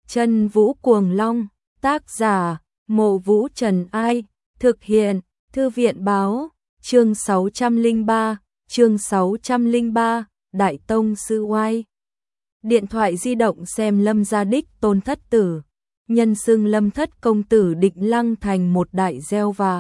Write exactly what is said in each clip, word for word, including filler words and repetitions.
Chân Vũ Cuồng Long, tác giả, Mộ Vũ Trần Ai, thực hiện, Thư viện Báo, chương sáu trăm lẻ ba, chương sáu trăm lẻ ba, Đại Tông Sư Oai. Điện thoại di động xem Lâm gia đích tôn thất tử, nhân xưng Lâm thất công tử Định Lăng thành một đại gieo và.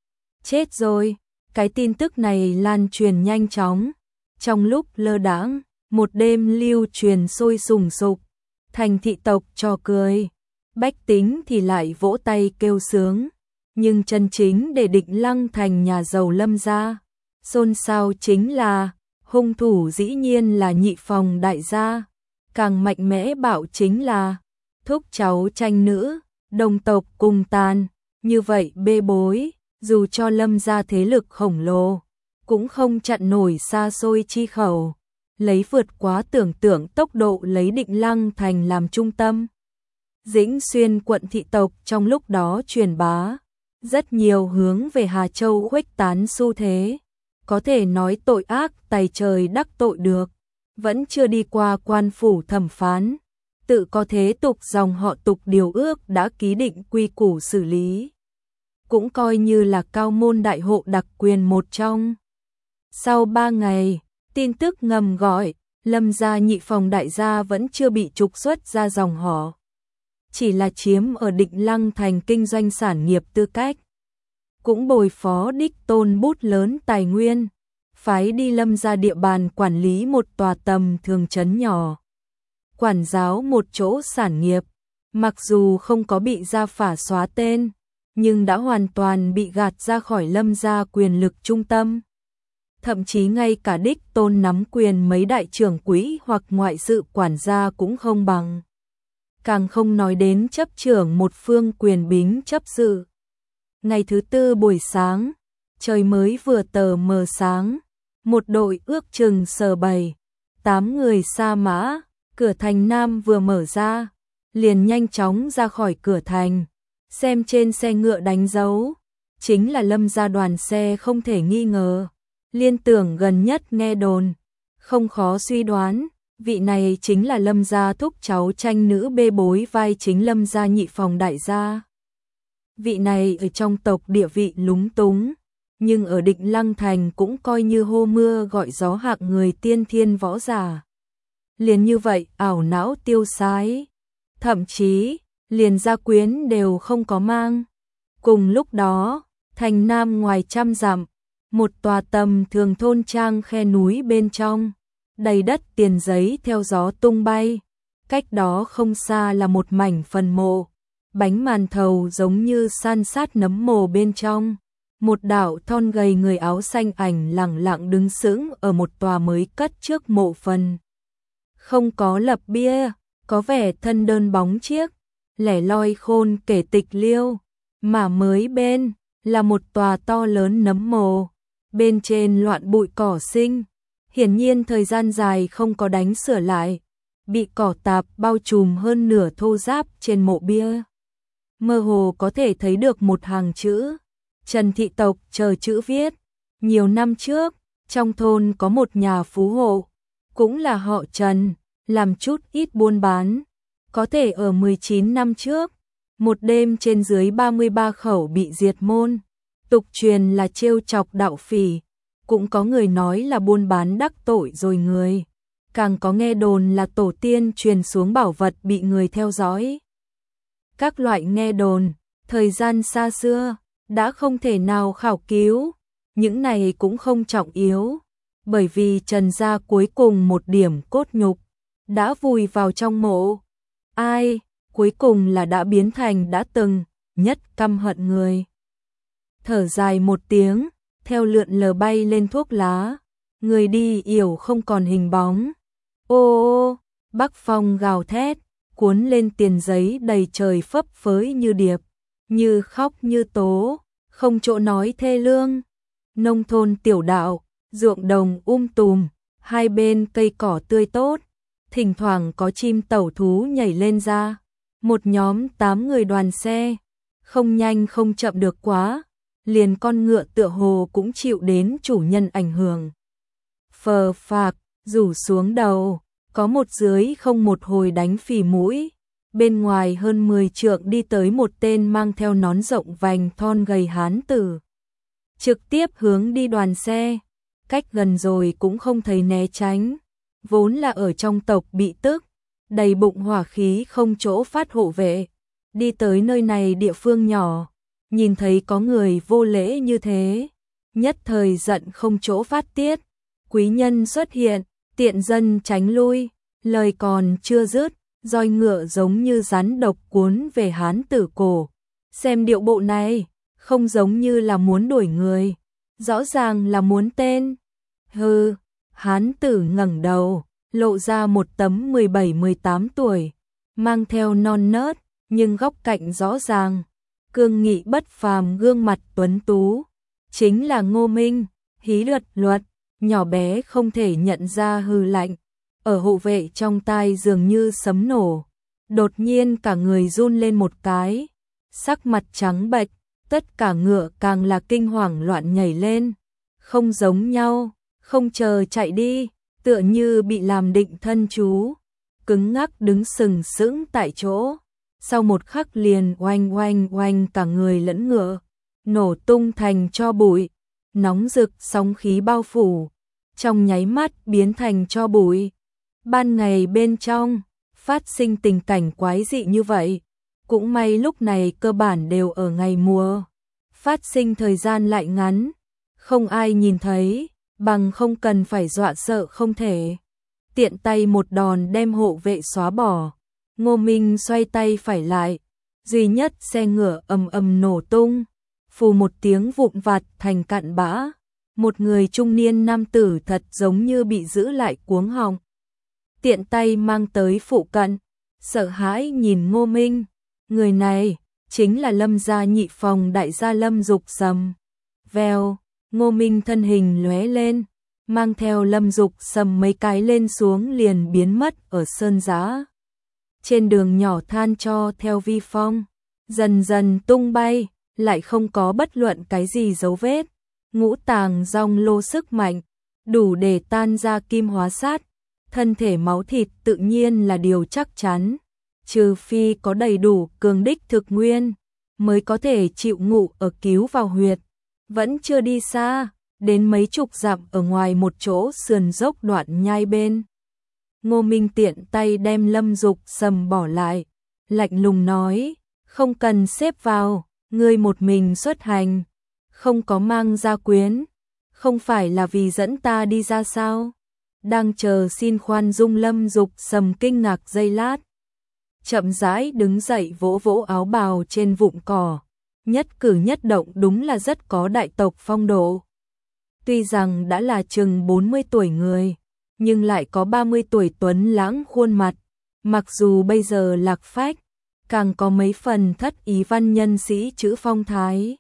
Chết rồi, cái tin tức này lan truyền nhanh chóng, trong lúc lơ đãng, một đêm lưu truyền sôi sùng sục, thành thị tộc trò cười, bách tính thì lại vỗ tay kêu sướng, nhưng chân chính để Định Lăng thành nhà giàu Lâm gia, xôn xao chính là hung thủ dĩ nhiên là nhị phòng đại gia, càng mạnh mẽ bạo chính là thúc cháu tranh nữ, đồng tộc cùng tàn, như vậy bê bối, dù cho Lâm gia thế lực khổng lồ, cũng không chặn nổi xa xôi chi khẩu, lấy vượt quá tưởng tượng tốc độ lấy Định Lăng thành làm trung tâm. Dĩnh Xuyên quận thị tộc trong lúc đó truyền bá, rất nhiều hướng về Hà Châu khuếch tán xu thế, có thể nói tội ác tày trời đắc tội được, vẫn chưa đi qua quan phủ thẩm phán, tự có thế tục dòng họ tục điều ước đã ký định quy củ xử lý, cũng coi như là cao môn đại hộ đặc quyền một trong. Sau ba ngày, tin tức ngầm gọi, Lâm gia nhị phòng đại gia vẫn chưa bị trục xuất ra dòng họ, chỉ là chiếm ở Định Lăng thành kinh doanh sản nghiệp tư cách, cũng bồi phó đích tôn bút lớn tài nguyên, phái đi Lâm gia địa bàn quản lý một tòa tầm thường trấn nhỏ, quản giáo một chỗ sản nghiệp, mặc dù không có bị gia phả xóa tên, nhưng đã hoàn toàn bị gạt ra khỏi Lâm gia quyền lực trung tâm. Thậm chí ngay cả đích tôn nắm quyền mấy đại trưởng quỹ hoặc ngoại sự quản gia cũng không bằng. Càng không nói đến chấp trưởng một phương quyền bính chấp sự. Ngày thứ tư buổi sáng, trời mới vừa tờ mờ sáng, một đội ước chừng sờ bảy, tám người sa mã, cửa thành Nam vừa mở ra, liền nhanh chóng ra khỏi cửa thành, xem trên xe ngựa đánh dấu, chính là Lâm gia đoàn xe không thể nghi ngờ. Liên tưởng gần nhất nghe đồn, không khó suy đoán, vị này chính là Lâm gia thúc cháu tranh nữ bê bối vai chính Lâm gia nhị phòng đại gia. Vị này ở trong tộc địa vị lúng túng, nhưng ở Định Lăng thành cũng coi như hô mưa gọi gió hạng người tiên thiên võ giả. Liền như vậy ảo não tiêu sái, thậm chí liền gia quyến đều không có mang. Cùng lúc đó, thành Nam ngoài trăm dặm, một tòa tầm thường thôn trang khe núi bên trong, đầy đất tiền giấy theo gió tung bay, cách đó không xa là một mảnh phần mộ, bánh màn thầu giống như san sát nấm mồ bên trong, một đạo thon gầy người áo xanh ảnh lẳng lặng đứng sững ở một tòa mới cất trước mộ phần. Không có lập bia, có vẻ thân đơn bóng chiếc, lẻ loi khôn kể tịch liêu, mà mới bên là một tòa to lớn nấm mồ. Bên trên loạn bụi cỏ sinh, hiển nhiên thời gian dài không có đánh sửa lại, bị cỏ tạp bao trùm hơn nửa thô ráp trên mộ bia. Mơ hồ có thể thấy được một hàng chữ, Trần thị tộc chờ chữ viết. Nhiều năm trước, trong thôn có một nhà phú hộ, cũng là họ Trần, làm chút ít buôn bán. Có thể ở mười chín năm trước, một đêm trên dưới ba mươi ba khẩu bị diệt môn. Tục truyền là trêu chọc đạo phỉ, cũng có người nói là buôn bán đắc tội rồi người, càng có nghe đồn là tổ tiên truyền xuống bảo vật bị người theo dõi. Các loại nghe đồn, thời gian xa xưa, đã không thể nào khảo cứu, những này cũng không trọng yếu, bởi vì Trần gia cuối cùng một điểm cốt nhục, đã vùi vào trong mộ. Ai, cuối cùng là đã biến thành đã từng, nhất căm hận người. Thở dài một tiếng, theo lượn lờ bay lên thuốc lá, người đi yểu không còn hình bóng. Ô ô, bắc phong gào thét, cuốn lên tiền giấy đầy trời phấp phới như điệp, như khóc như tố, không chỗ nói thê lương. Nông thôn tiểu đạo, ruộng đồng um tùm, hai bên cây cỏ tươi tốt, thỉnh thoảng có chim tẩu thú nhảy lên ra. Một nhóm tám người đoàn xe, không nhanh không chậm được quá. Liền con ngựa tựa hồ cũng chịu đến chủ nhân ảnh hưởng. Phờ phạc, rủ xuống đầu, có một dưới không một hồi đánh phì mũi, bên ngoài hơn mười trượng đi tới một tên mang theo nón rộng vành thon gầy hán tử. Trực tiếp hướng đi đoàn xe, cách gần rồi cũng không thấy né tránh, vốn là ở trong tộc bị tức, đầy bụng hỏa khí không chỗ phát hộ vệ, đi tới nơi này địa phương nhỏ, nhìn thấy có người vô lễ như thế, nhất thời giận không chỗ phát tiết, quý nhân xuất hiện, tiện dân tránh lui, lời còn chưa dứt, roi ngựa giống như rắn độc cuốn về hán tử cổ, xem điệu bộ này, không giống như là muốn đuổi người, rõ ràng là muốn tên. Hừ, hán tử ngẩng đầu, lộ ra một tấm mười bảy mười tám tuổi, mang theo non nớt, nhưng góc cạnh rõ ràng, cương nghị bất phàm gương mặt tuấn tú, chính là Ngô Minh, hí luật luật, nhỏ bé không thể nhận ra hư lạnh, ở hộ vệ trong tai dường như sấm nổ, đột nhiên cả người run lên một cái, sắc mặt trắng bệch, tất cả ngựa càng là kinh hoàng loạn nhảy lên, không giống nhau, không chờ chạy đi, tựa như bị làm định thân chú, cứng ngắc đứng sừng sững tại chỗ, sau một khắc liền oanh oanh oanh cả người lẫn ngựa, nổ tung thành tro bụi, nóng rực sóng khí bao phủ, trong nháy mắt biến thành tro bụi. Ban ngày bên trong, phát sinh tình cảnh quái dị như vậy, cũng may lúc này cơ bản đều ở ngày mùa, phát sinh thời gian lại ngắn, không ai nhìn thấy, bằng không cần phải dọa sợ không thể. Tiện tay một đòn đem hộ vệ xóa bỏ, Ngô Minh xoay tay phải lại, duy nhất xe ngựa ầm ầm nổ tung, phù một tiếng vụn vặt thành cặn bã, một người trung niên nam tử thật giống như bị giữ lại cuống họng. Tiện tay mang tới phụ cận, sợ hãi nhìn Ngô Minh, người này chính là Lâm gia nhị phòng đại gia Lâm Dục Sầm. Vèo, Ngô Minh thân hình lóe lên, mang theo Lâm Dục Sầm mấy cái lên xuống liền biến mất ở sơn giá. Trên đường nhỏ than cho theo vi phong, dần dần tung bay, lại không có bất luận cái gì dấu vết. Ngũ tàng rong lô sức mạnh, đủ để tan ra kim hóa sát, thân thể máu thịt tự nhiên là điều chắc chắn, trừ phi có đầy đủ cường đích thực nguyên, mới có thể chịu ngụ ở cứu vào huyệt. Vẫn chưa đi xa, đến mấy chục dặm ở ngoài một chỗ sườn dốc đoạn nhai bên. Ngô Minh tiện tay đem Lâm Dục Sầm bỏ lại, lạnh lùng nói, không cần xếp vào, ngươi một mình xuất hành, không có mang gia quyến, không phải là vì dẫn ta đi ra sao? Đang chờ xin khoan dung Lâm Dục Sầm kinh ngạc giây lát. Chậm rãi đứng dậy vỗ vỗ áo bào trên vụn cỏ, nhất cử nhất động đúng là rất có đại tộc phong độ. Tuy rằng đã là chừng bốn mươi tuổi người, nhưng lại có ba mươi tuổi tuấn lãng khuôn mặt, mặc dù bây giờ lạc phách, càng có mấy phần thất ý văn nhân sĩ chữ phong thái.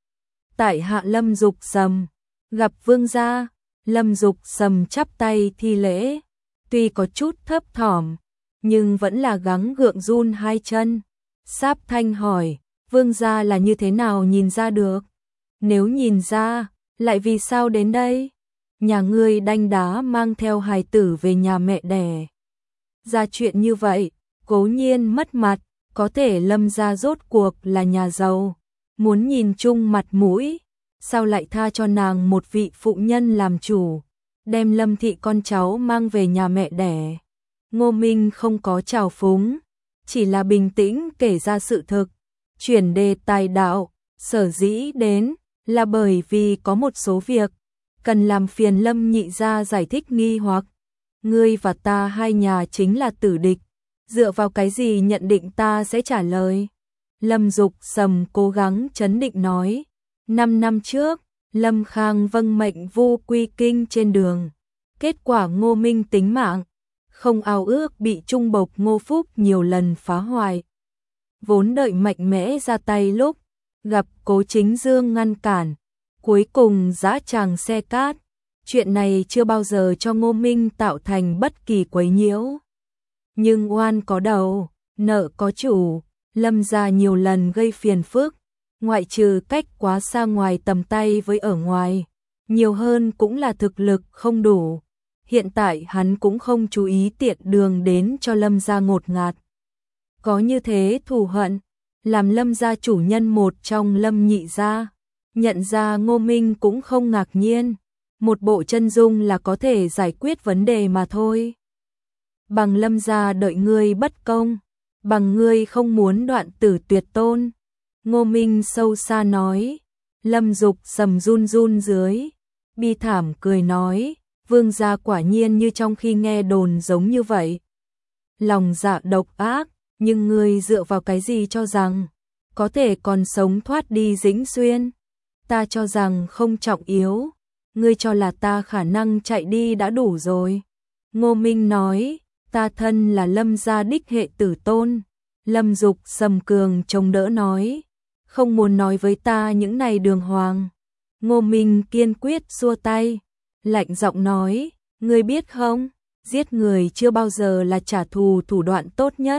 Tại hạ Lâm Dục Sầm, gặp vương gia. Lâm Dục Sầm chắp tay thi lễ, tuy có chút thấp thỏm, nhưng vẫn là gắng gượng run hai chân. Sáp thanh hỏi, vương gia là như thế nào nhìn ra được? Nếu nhìn ra, lại vì sao đến đây? Nhà ngươi đanh đá mang theo hài tử về nhà mẹ đẻ. Ra chuyện như vậy, cố nhiên mất mặt, có thể Lâm gia rốt cuộc là nhà giàu, muốn nhìn chung mặt mũi. Sao lại tha cho nàng một vị phụ nhân làm chủ, đem Lâm thị con cháu mang về nhà mẹ đẻ? Ngô Minh không có trào phúng, chỉ là bình tĩnh kể ra sự thực, chuyển đề tài đạo, sở dĩ đến là bởi vì có một số việc cần làm phiền Lâm nhị gia giải thích nghi hoặc. Ngươi và ta hai nhà chính là tử địch, dựa vào cái gì nhận định ta sẽ trả lời? Lâm Dục Sầm cố gắng trấn định nói. Năm năm trước, Lâm Khang vâng mệnh Vu Quy Kinh trên đường. Kết quả Ngô Minh tính mạng, không ao ước bị Trung Bộc Ngô Phúc nhiều lần phá hoại. Vốn đợi mạnh mẽ ra tay lúc, gặp Cố Chính Dương ngăn cản, cuối cùng giã tràng xe cát. Chuyện này chưa bao giờ cho Ngô Minh tạo thành bất kỳ quấy nhiễu. Nhưng oan có đầu, nợ có chủ, Lâm gia nhiều lần gây phiền phức. Ngoại trừ cách quá xa ngoài tầm tay với ở ngoài, nhiều hơn cũng là thực lực không đủ. Hiện tại hắn cũng không chú ý tiện đường đến cho Lâm gia ngột ngạt. có như thế thù hận, làm Lâm gia chủ nhân một trong Lâm nhị gia. Nhận ra Ngô Minh cũng không ngạc nhiên, một bộ chân dung là có thể giải quyết vấn đề mà thôi. Bằng Lâm gia đợi ngươi bất công, bằng ngươi không muốn đoạn tử tuyệt tôn. Ngô Minh sâu xa nói. Lâm Dục sầm run run dưới, bi thảm cười nói, vương gia quả nhiên như trong khi nghe đồn giống như vậy. Lòng dạ độc ác, nhưng ngươi dựa vào cái gì cho rằng có thể còn sống thoát đi Dĩnh Xuyên? Ta cho rằng không trọng yếu, ngươi cho là ta khả năng chạy đi đã đủ rồi. Ngô Minh nói, ta thân là Lâm gia đích hệ tử tôn. Lâm Dục sầm cường chống đỡ nói, không muốn nói với ta những này đường hoàng. Ngô Minh kiên quyết xua tay, lạnh giọng nói, ngươi biết không, giết người chưa bao giờ là trả thù thủ đoạn tốt nhất.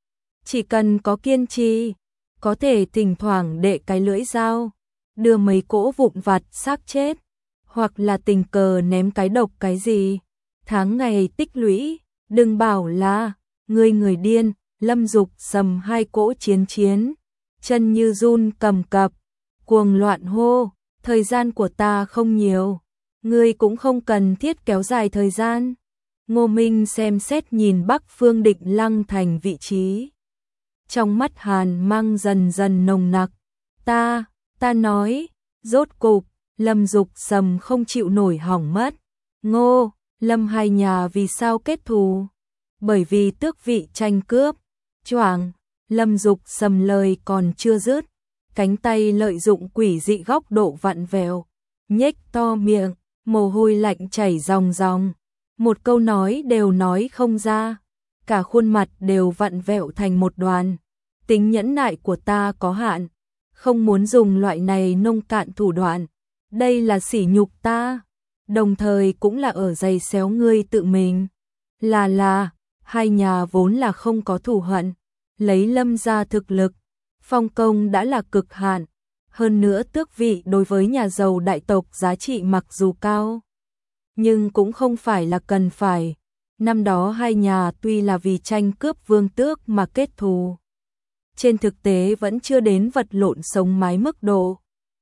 Chỉ cần có kiên trì, có thể thỉnh thoảng đệ cái lưỡi dao, đưa mấy cỗ vụn vặt xác chết, hoặc là tình cờ ném cái độc cái gì, tháng ngày tích lũy, đừng bảo là ngươi người điên. Lâm Dục sầm hai cỗ chiến chiến, chân như run cầm cập, cuồng loạn hô, thời gian của ta không nhiều, ngươi cũng không cần thiết kéo dài thời gian. Ngô Minh xem xét nhìn Bắc Phương Định Lăng Thành vị trí, trong mắt hàn mang dần dần nồng nặc. Ta, ta nói, rốt cục, Lâm Dục sầm không chịu nổi hỏng mất. Ngô, Lâm hai nhà vì sao kết thù? Bởi vì tước vị tranh cướp. Choảng, Lâm Dục sầm lời còn chưa dứt, cánh tay lợi dụng quỷ dị góc độ vặn vẹo, nhếch to miệng, mồ hôi lạnh chảy ròng ròng, một câu nói đều nói không ra, cả khuôn mặt đều vặn vẹo thành một đoàn. Tính nhẫn nại của ta có hạn, không muốn dùng loại này nông cạn thủ đoạn, đây là sỉ nhục ta, đồng thời cũng là ở giày xéo ngươi tự mình. Là là, hai nhà vốn là không có thù hận, lấy Lâm gia thực lực, phong công đã là cực hạn, hơn nữa tước vị đối với nhà giàu đại tộc giá trị mặc dù cao, nhưng cũng không phải là cần phải. Năm đó hai nhà tuy là vì tranh cướp vương tước mà kết thù, trên thực tế vẫn chưa đến vật lộn sống mái mức độ,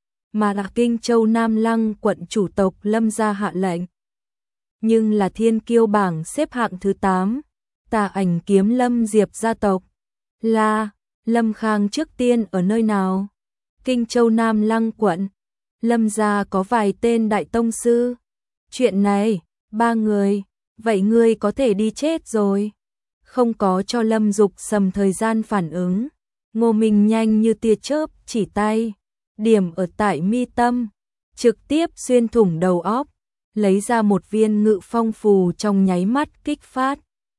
mà là Kinh Châu Nam Lăng quận chủ tộc Lâm gia hạ lệnh. Nhưng là thiên kiêu bảng xếp hạng thứ tám, Tà Ảnh Kiếm Lâm Diệp gia tộc. Là, Lâm Khang trước tiên ở nơi nào? Kinh Châu Nam Lăng quận. Lâm gia có vài tên đại tông sư. Chuyện này, ba người, vậy ngươi có thể đi chết rồi. Không có cho Lâm Dục sầm thời gian phản ứng. Ngô Minh nhanh như tia chớp chỉ tay, điểm ở tại mi tâm, trực tiếp xuyên thủng đầu óc, lấy ra một viên ngự phong phù trong nháy mắt kích phát.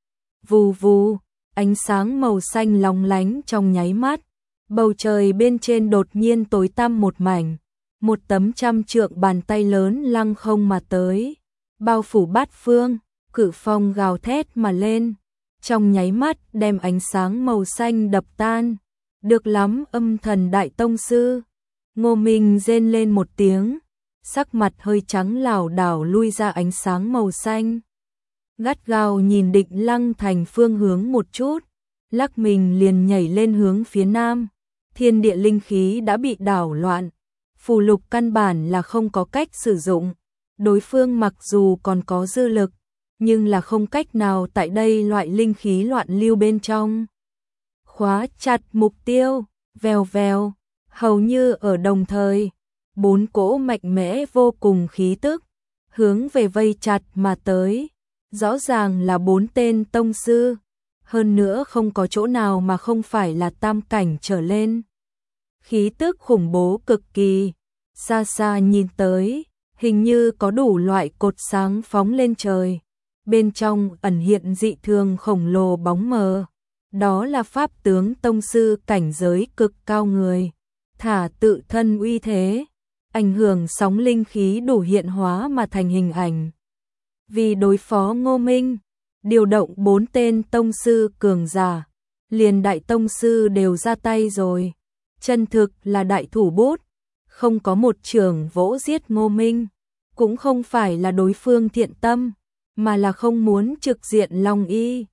Vù vù, ánh sáng màu xanh lóng lánh trong nháy mắt, bầu trời bên trên đột nhiên tối tăm một mảnh, một tấm trăm trượng bàn tay lớn lăng không mà tới, bao phủ bát phương, cự phong gào thét mà lên, trong nháy mắt đem ánh sáng màu xanh đập tan. Được lắm âm thần đại tông sư. Ngô Minh rên lên một tiếng, sắc mặt hơi trắng lảo đảo lui ra ánh sáng màu xanh. Gắt gao nhìn Định Lăng Thành phương hướng một chút, lắc mình liền nhảy lên hướng phía nam. Thiên địa linh khí đã bị đảo loạn, phù lục căn bản là không có cách sử dụng. Đối phương mặc dù còn có dư lực, nhưng là không cách nào tại đây loại linh khí loạn lưu bên trong khóa chặt mục tiêu. Vèo vèo, hầu như ở đồng thời, bốn cỗ mạnh mẽ vô cùng khí tức hướng về vây chặt mà tới. Rõ ràng là bốn tên tông sư, hơn nữa không có chỗ nào mà không phải là tam cảnh trở lên. Khí tức khủng bố cực kỳ, xa xa nhìn tới, hình như có đủ loại cột sáng phóng lên trời, bên trong ẩn hiện dị thường khổng lồ bóng mờ. Đó là pháp tướng tông sư cảnh giới cực cao người, thả tự thân uy thế, ảnh hưởng sóng linh khí đủ hiện hóa mà thành hình ảnh. Vì đối phó Ngô Minh, điều động bốn tên tông sư cường giả, liền đại tông sư đều ra tay rồi. Chân thực là đại thủ bút, không có một trường vỗ giết Ngô Minh, cũng không phải là đối phương thiện tâm, mà là không muốn trực diện Long Y.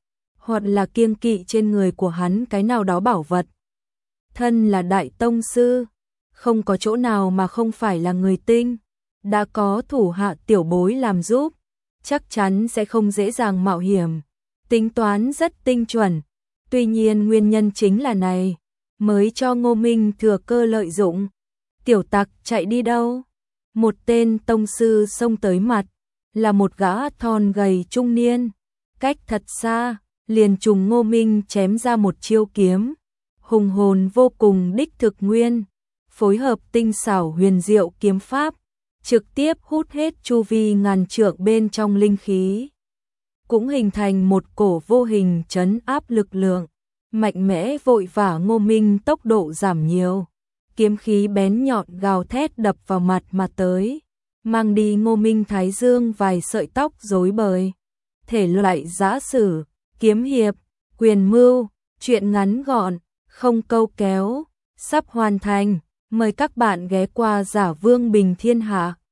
hoặc là kiêng kỵ trên người của hắn cái nào đó bảo vật. Thân là đại tông sư, không có chỗ nào mà không phải là người tinh, đã có thủ hạ tiểu bối làm giúp, chắc chắn sẽ không dễ dàng mạo hiểm, tính toán rất tinh chuẩn. Tuy nhiên nguyên nhân chính là này, mới cho Ngô Minh thừa cơ lợi dụng. Tiểu tặc chạy đi đâu? Một tên tông sư xông tới mặt, là một gã thon gầy trung niên, cách thật xa, liền trùng Ngô Minh chém ra một chiêu kiếm, hùng hồn vô cùng đích thực nguyên, phối hợp tinh xảo huyền diệu kiếm pháp, trực tiếp hút hết chu vi ngàn trượng bên trong linh khí, cũng hình thành một cổ vô hình trấn áp lực lượng, mạnh mẽ vội vã. Ngô Minh tốc độ giảm nhiều, kiếm khí bén nhọn gào thét đập vào mặt mà tới, mang đi Ngô Minh thái dương vài sợi tóc rối bời. Thể loại giã sử, kiếm hiệp, quyền mưu, truyện ngắn gọn, không câu kéo, sắp hoàn thành. Mời các bạn ghé qua Giả Vương Bình Thiên Hạ.